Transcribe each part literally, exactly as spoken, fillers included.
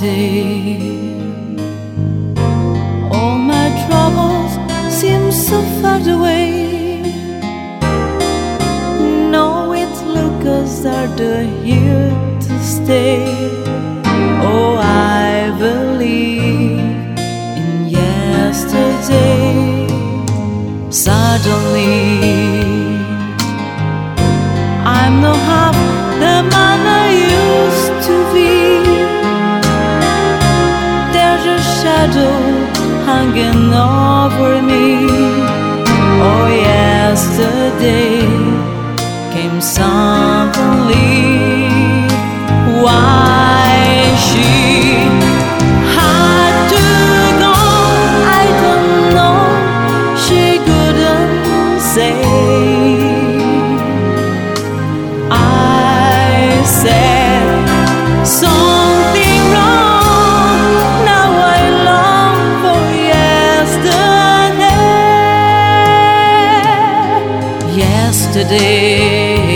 yesterday. All my troubles seem so far away. No, its lookers are here to stay. Oh, I believe in yesterday. Suddenly I'm not half the man I used to be. There's a shadow hanging over me. Oh, yesterday came suddenly. Why she had to go, I don't know. She couldn't say. Said something wrong. Now I long for yesterday. Yesterday,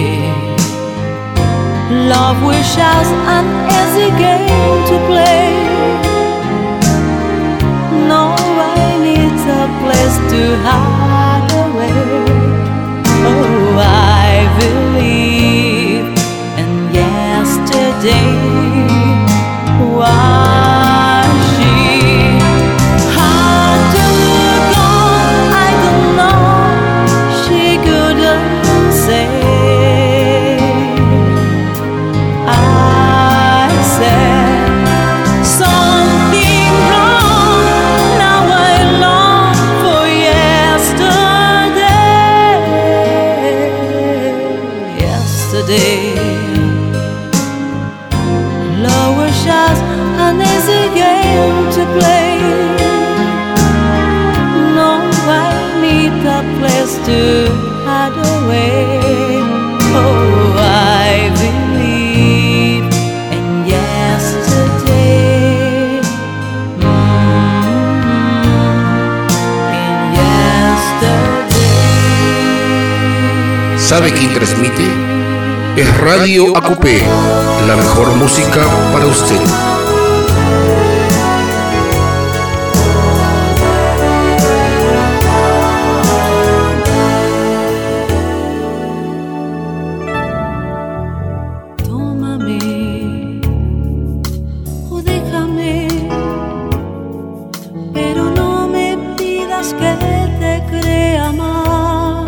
love wishes an easy game to play. No, I need a place to hide away. Oh, I believe yesterday. Why she had to go, I don't know. She couldn't say. I said something wrong. Now I long for yesterday. Yesterday, just an easy game to play. No, I need a place to hide away. Oh, I believe in yesterday. Mm-hmm. In yesterday. ¿Sabe quién transmite? Es Radio A Q P, la mejor música para usted. Tómame o déjame, pero no me pidas que te crea más.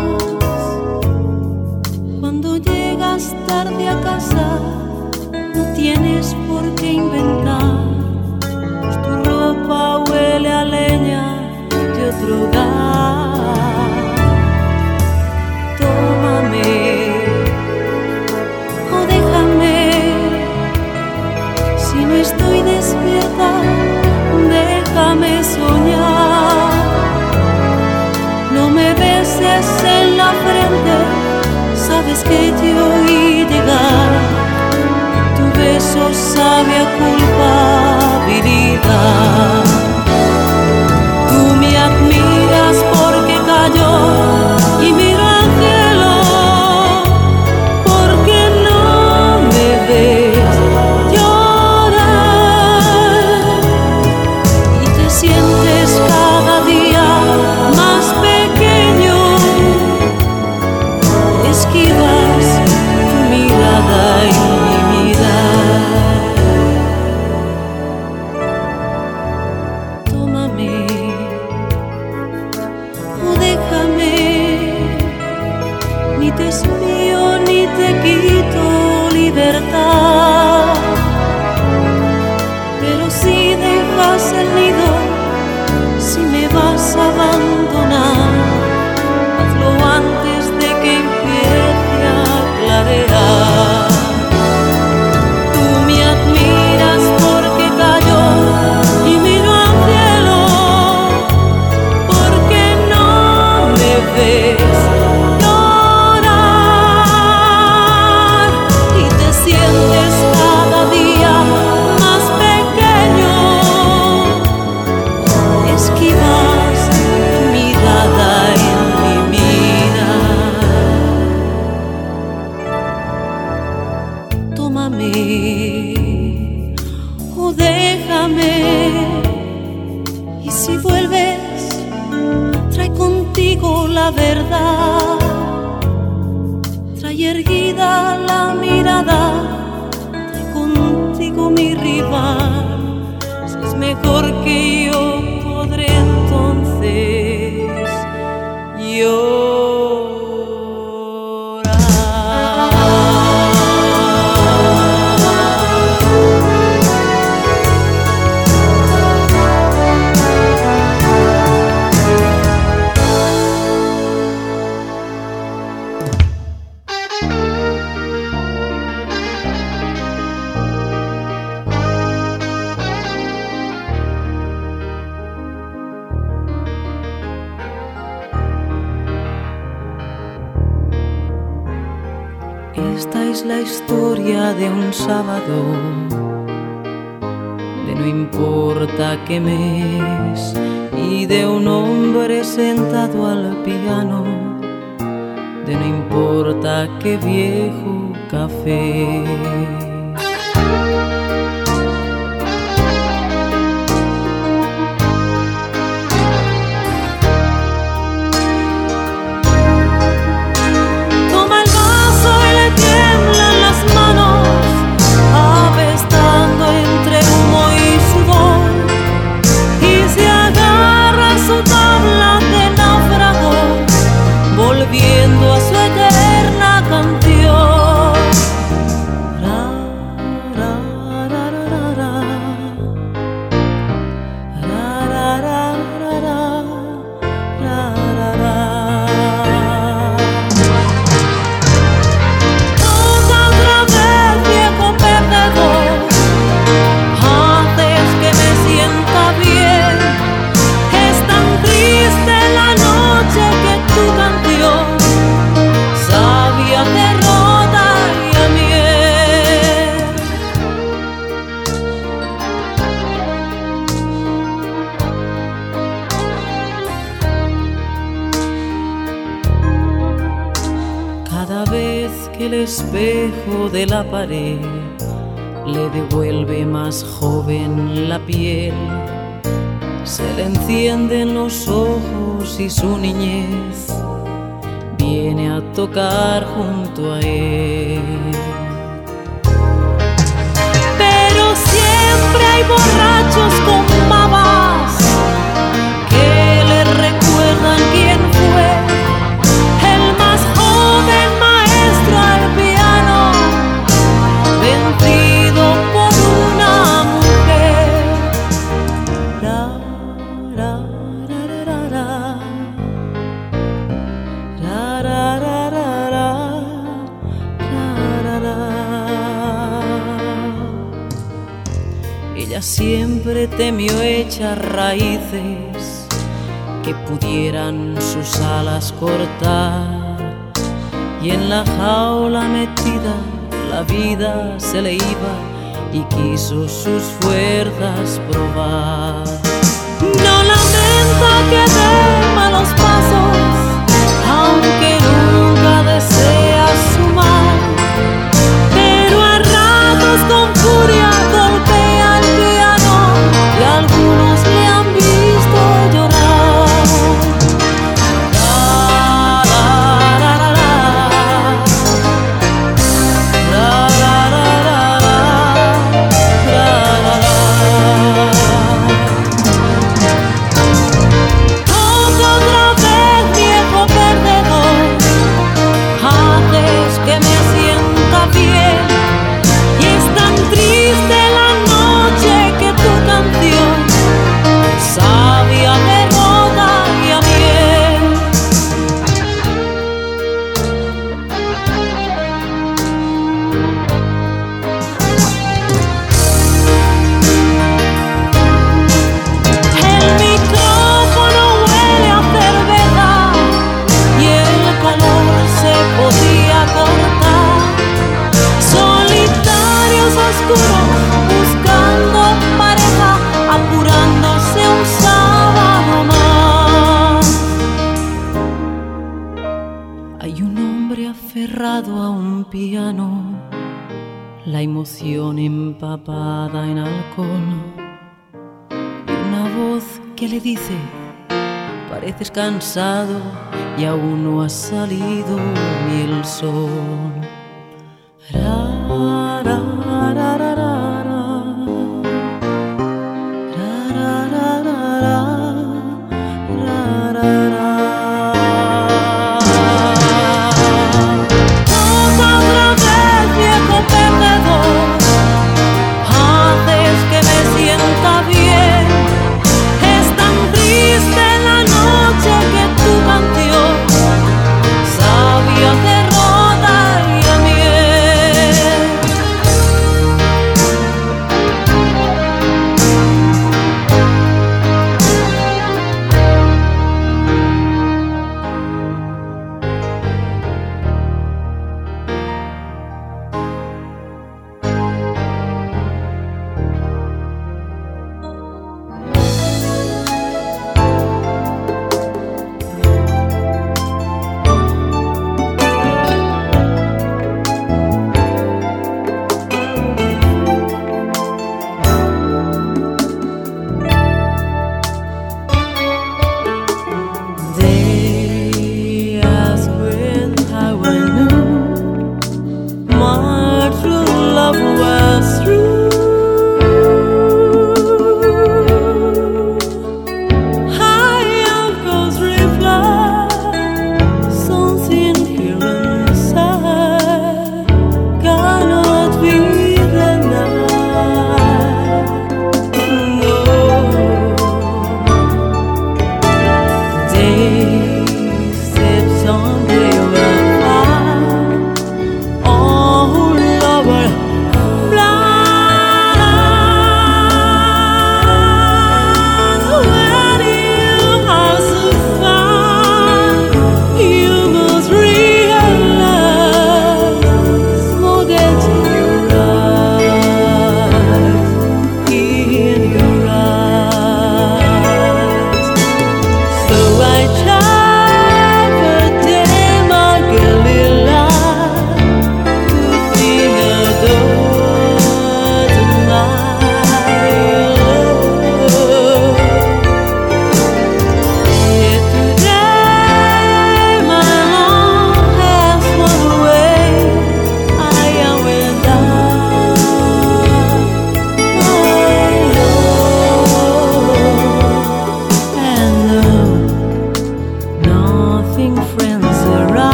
Cuando llegas tarde a casa, no tienes por qué inventar, pues tu ropa huele a leña de otro hogar. Tómame o déjame, si no estoy despierta, déjame soñar. No me beses en la frente, sabes que te oí llegar. Tu beso sabe a culpabilidad. Tú me admiras porque cayó y miro al cielo, porque no me ves llorar y te sientes cada día más pequeño. Esquivas tu mirada y mi mirar. Tómame o déjame, ni te espío ni te quito libertad. Pero si dejas el nido, si me vas a abandonar, hazlo antes de que empiece a clarear. Tú me admiras porque cayó y miro al cielo, porque no me ves llorar y te sientes cada día más pequeño. déjame. Y si vuelves, trae contigo la verdad. Trae erguida la mirada, trae contigo mi rival. Si es mejor que yo, podré entonces yo. Esta es la historia de un sábado, de no importa qué mes, y de un hombre sentado al piano, de no importa qué viejo café. Volviendo a su eterna canción. Ra, ra, ra, ra, ra, ra, ra, ra, ra, ra, ra, ra. Toca otra vez, viejo perdedor, haces que me sienta bien. Es tan triste la noche que tu canción sabia derrota y a miel. Cada vez que el espejo de la pared le devuelve más joven la piel, se le encienden los ojos y su niñez viene a tocar junto a él. Pero siempre hay borrachos con babas que le recuerdan quién fue el más joven maestro al piano, vencido por una mujer. Ra, ra, ra, ra, ra. Ra, ra, ra, ra, ra, ra, ra, ra. Ella siempre temió echar raíces que pudieran sus alas cortar, y en la jaula metida la vida se le iba y quiso sus fuerzas probar. No lamenta que dé malos pasos, aunque nunca desea su mal, pero a ratos con furia golpea el piano y algunos le han visto llorar. La, la, la, la, la. La, la, la, la, la. La, la, la. Toca otra vez, viejo perdedor, haces que me sienta bien. Y es tan triste la noche que tu canción sabia derrota y a miel. El micrófono huele a cerveza y el calor se podía cortar. Solitarios oscuros buscando pareja, apurándose un sábado más. Hay un hombre aferrado a un piano, la emoción empapada en alcohol. ¿Qué le dice? Pareces cansado y aún no ha salido ni el sol. Ra, ra, ra, ra, ra, ra.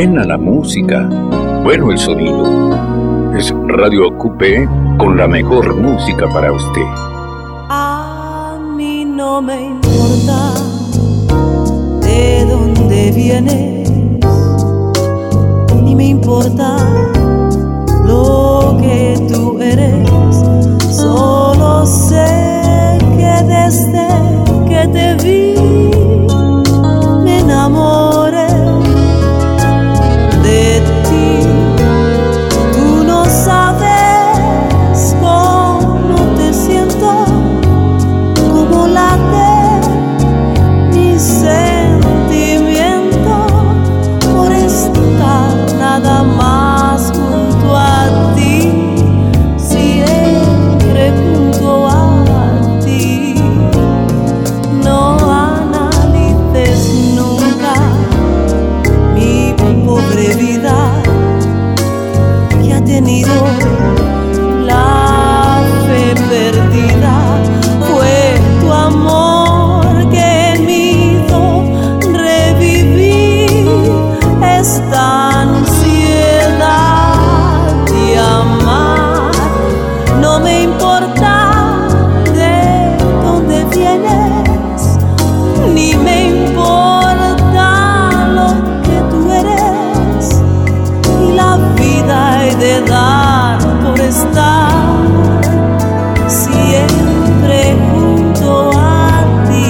buena la música, bueno el sonido. Es Radio Acupé con la mejor música para usted. A mí no me importa de dónde vienes, ni me importa lo que tú eres. Solo sé que desde que te vi me enamoré de ti. Tú no sabes cómo te siento, cómo late mi sentimiento por estar nada más junto a ti, siempre junto a ti. No analices nunca mi pobre vida que ha tenido la fe perdida. Fue tu amor que me hizo revivir esta ansiedad de amar. No me importa de dónde vienes, ni me importa lo que tú eres, y la vida he de dar por estar siempre junto a ti.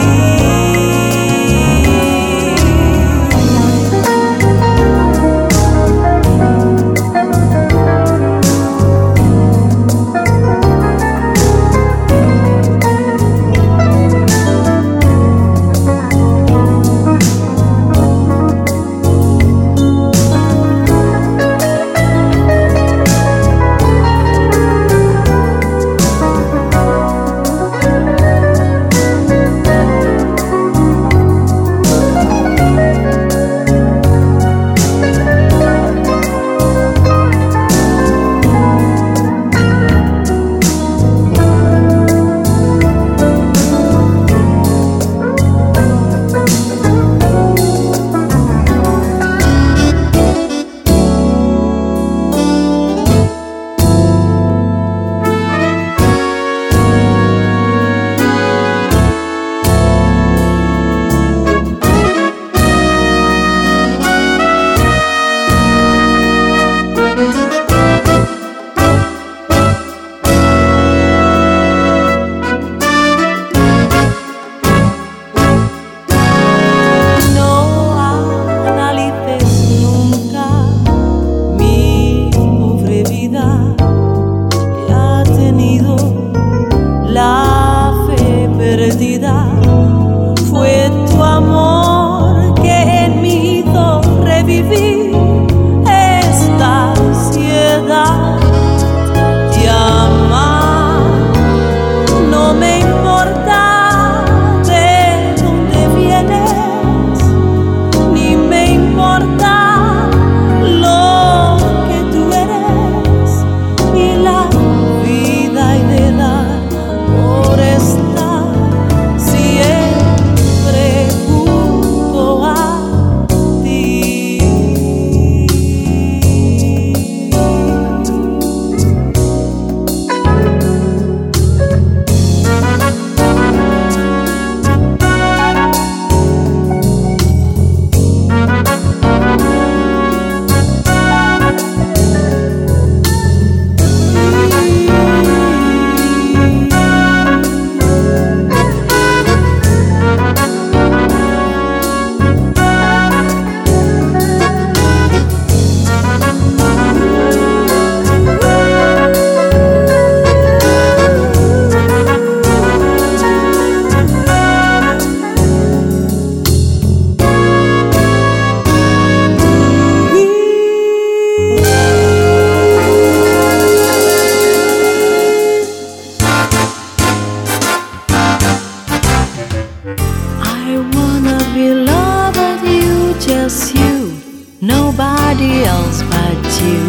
nobody else but you.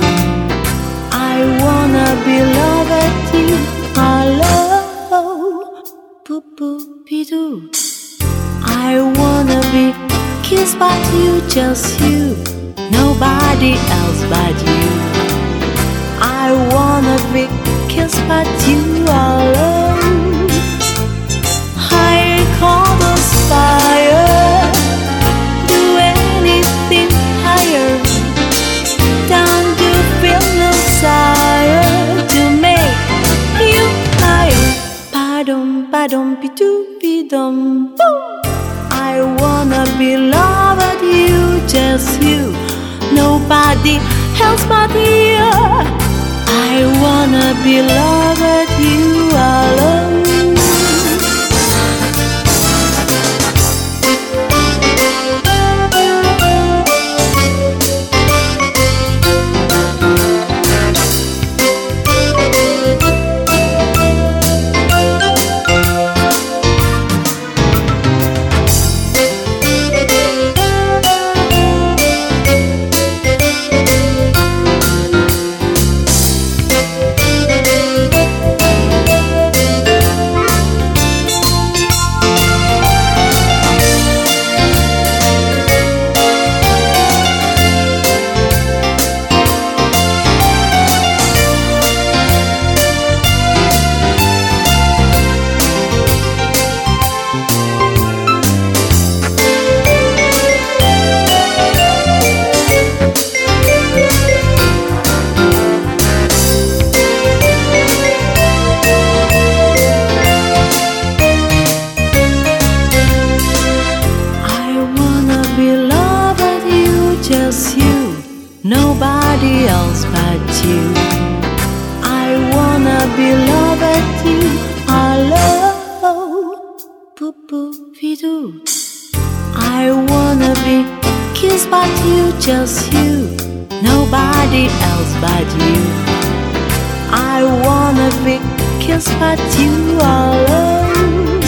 I wanna be loved you. Hello, poo poo pee doo. I wanna be kissed by you, just you. nobody else but you. I wanna be kissed but you alone. I call those fire, do anything higher, down to feel no desire to make you higher. Ba-dum, ba-dum, be-doo, be-dum, boom. I wanna be loved, you, just you, nobody else but you. I wanna be loved, you alone. Nobody else but you. I wanna be loved, you alone. Boo boo doo. I wanna be kissed but you, just you. Nobody else but you. I wanna be kissed but you alone.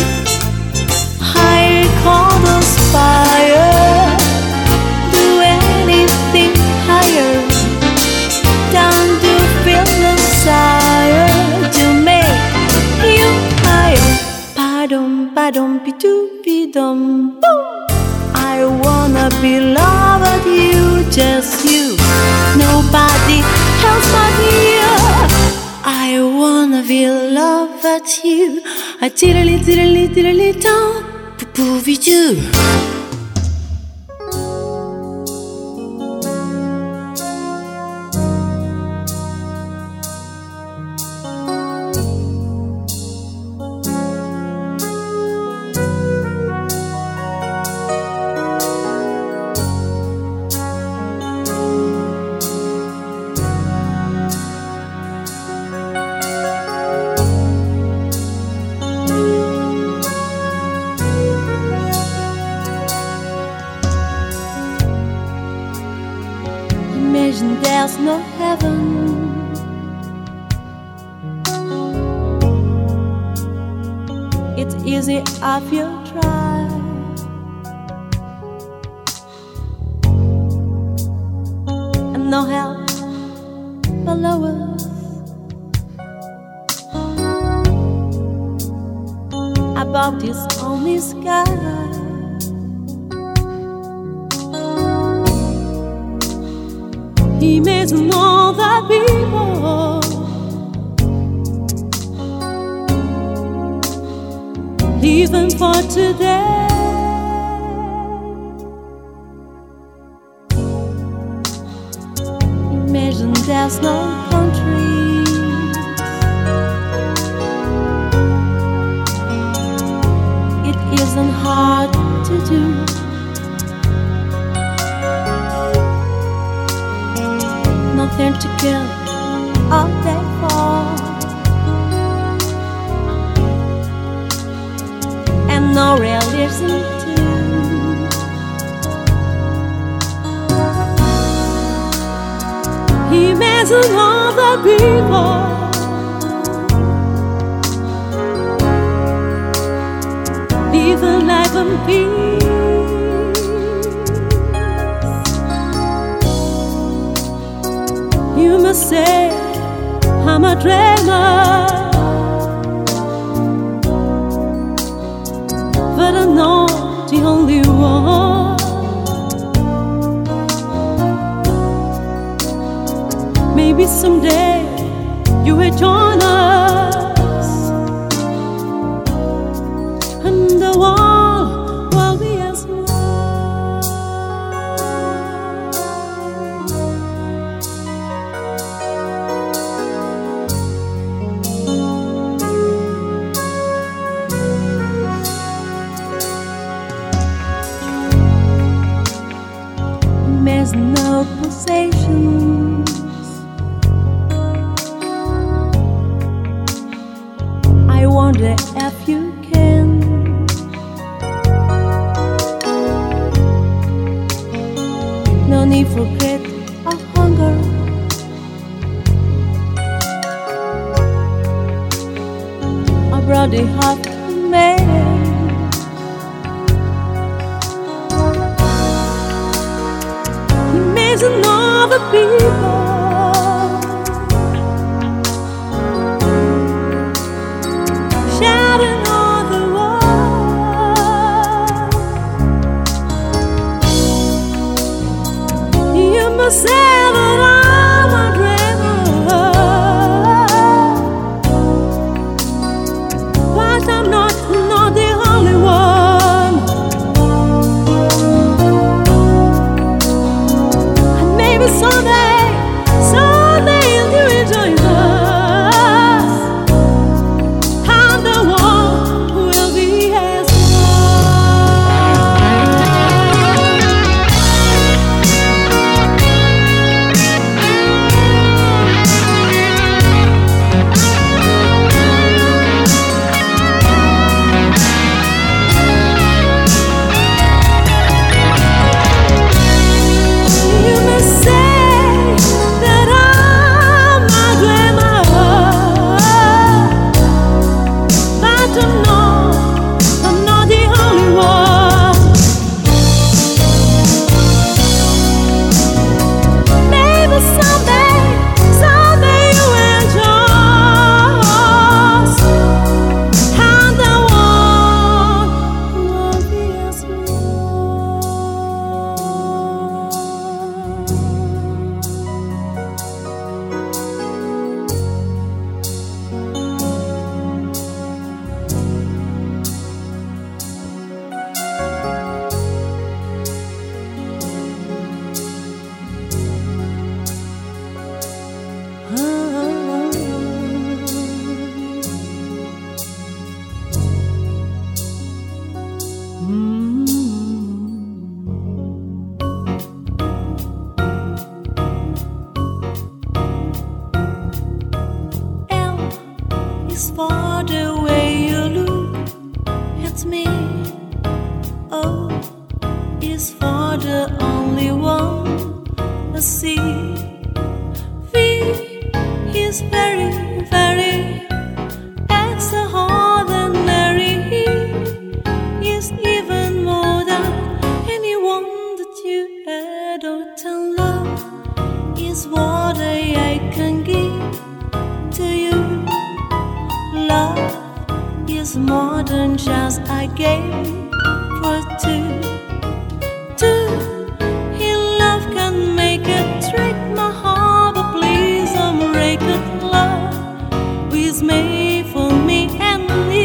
I call those fire, do anything higher, down to feel no desire to make you higher. Ba-dum, ba-dum, be-doo, be-dum, boom. I wanna be loved, you, just you, nobody else but you. I wanna be loved, you. I diddly diddly diddly don't poo-poo-be-doo. Imagine there's no heaven. It's easy if you try. And no hell below us. Above this only sky. Imagine all the people living for today. Imagine there's no countries. It isn't hard to do. Nothing to kill all day for, and no real reason to. Imagine all the people living life in peace. You must say I'm a dreamer, but I'm not the only one. wonder if you can. No need for great or hunger. I brought the heart man. Amazing all the people. Say that I'm a dreamer, but I'm not, not the only one. And maybe someday, someday you will join us, and the world will be as for the way you look at me. O is for the only one I see. V is very, very extraordinary. He is even more than anyone that you adore. And love is what I, I can give to you. Love is more than just I gave for two. Two in love can make it trick my heart, but please don't break it. Love is made for me and me.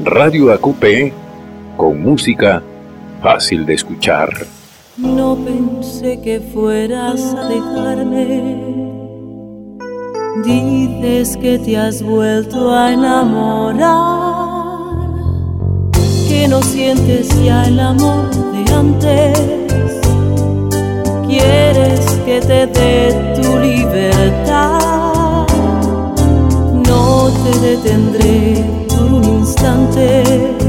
Radio A Q P, con música fácil de escuchar. No pensé que fueras a dejarme. Dices que te has vuelto a enamorar, que no sientes ya el amor de antes. Quieres que te dé tu libertad. No te detendré por un instante.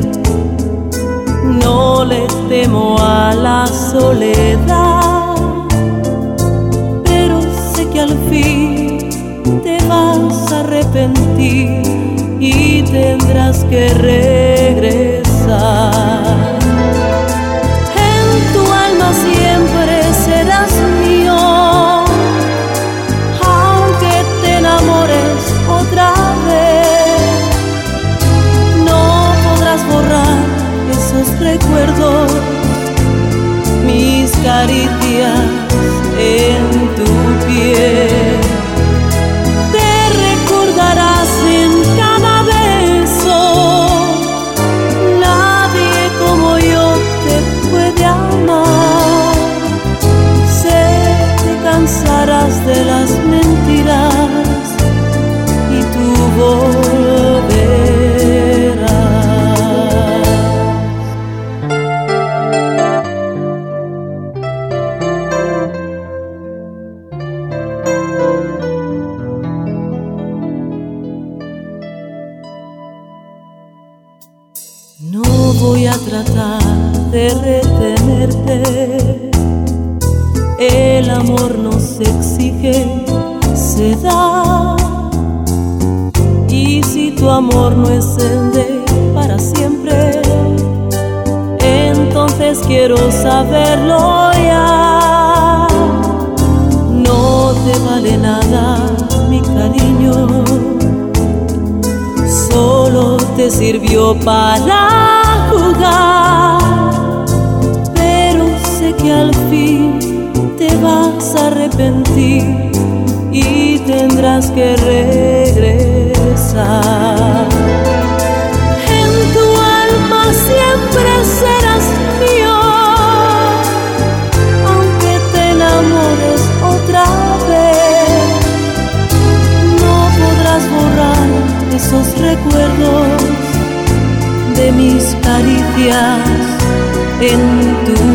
No le temo a la soledad, pero sé que al fin te vas a arrepentir y tendrás que regresar. En tu alma siempre serás mío, aunque te enamores otra vez. No podrás borrar esos recuerdos, mis caricias en tu piel. Te recordarás en cada beso. Nadie como yo te puede amar. Sé que cansarás de las mentiras y tú volverás. No voy a tratar de retenerte. El amor no se exige, se da. Y si tu amor no es el de para siempre, entonces quiero saberlo ya. No te vale nada mi cariño, solo te sirvió para jugar. Pero sé que al fin te vas a arrepentir y tendrás que regresar. En tu alma siempre serás mío, aunque te enamores otra vez. No podrás borrar esos recuerdos de mis caricias en tu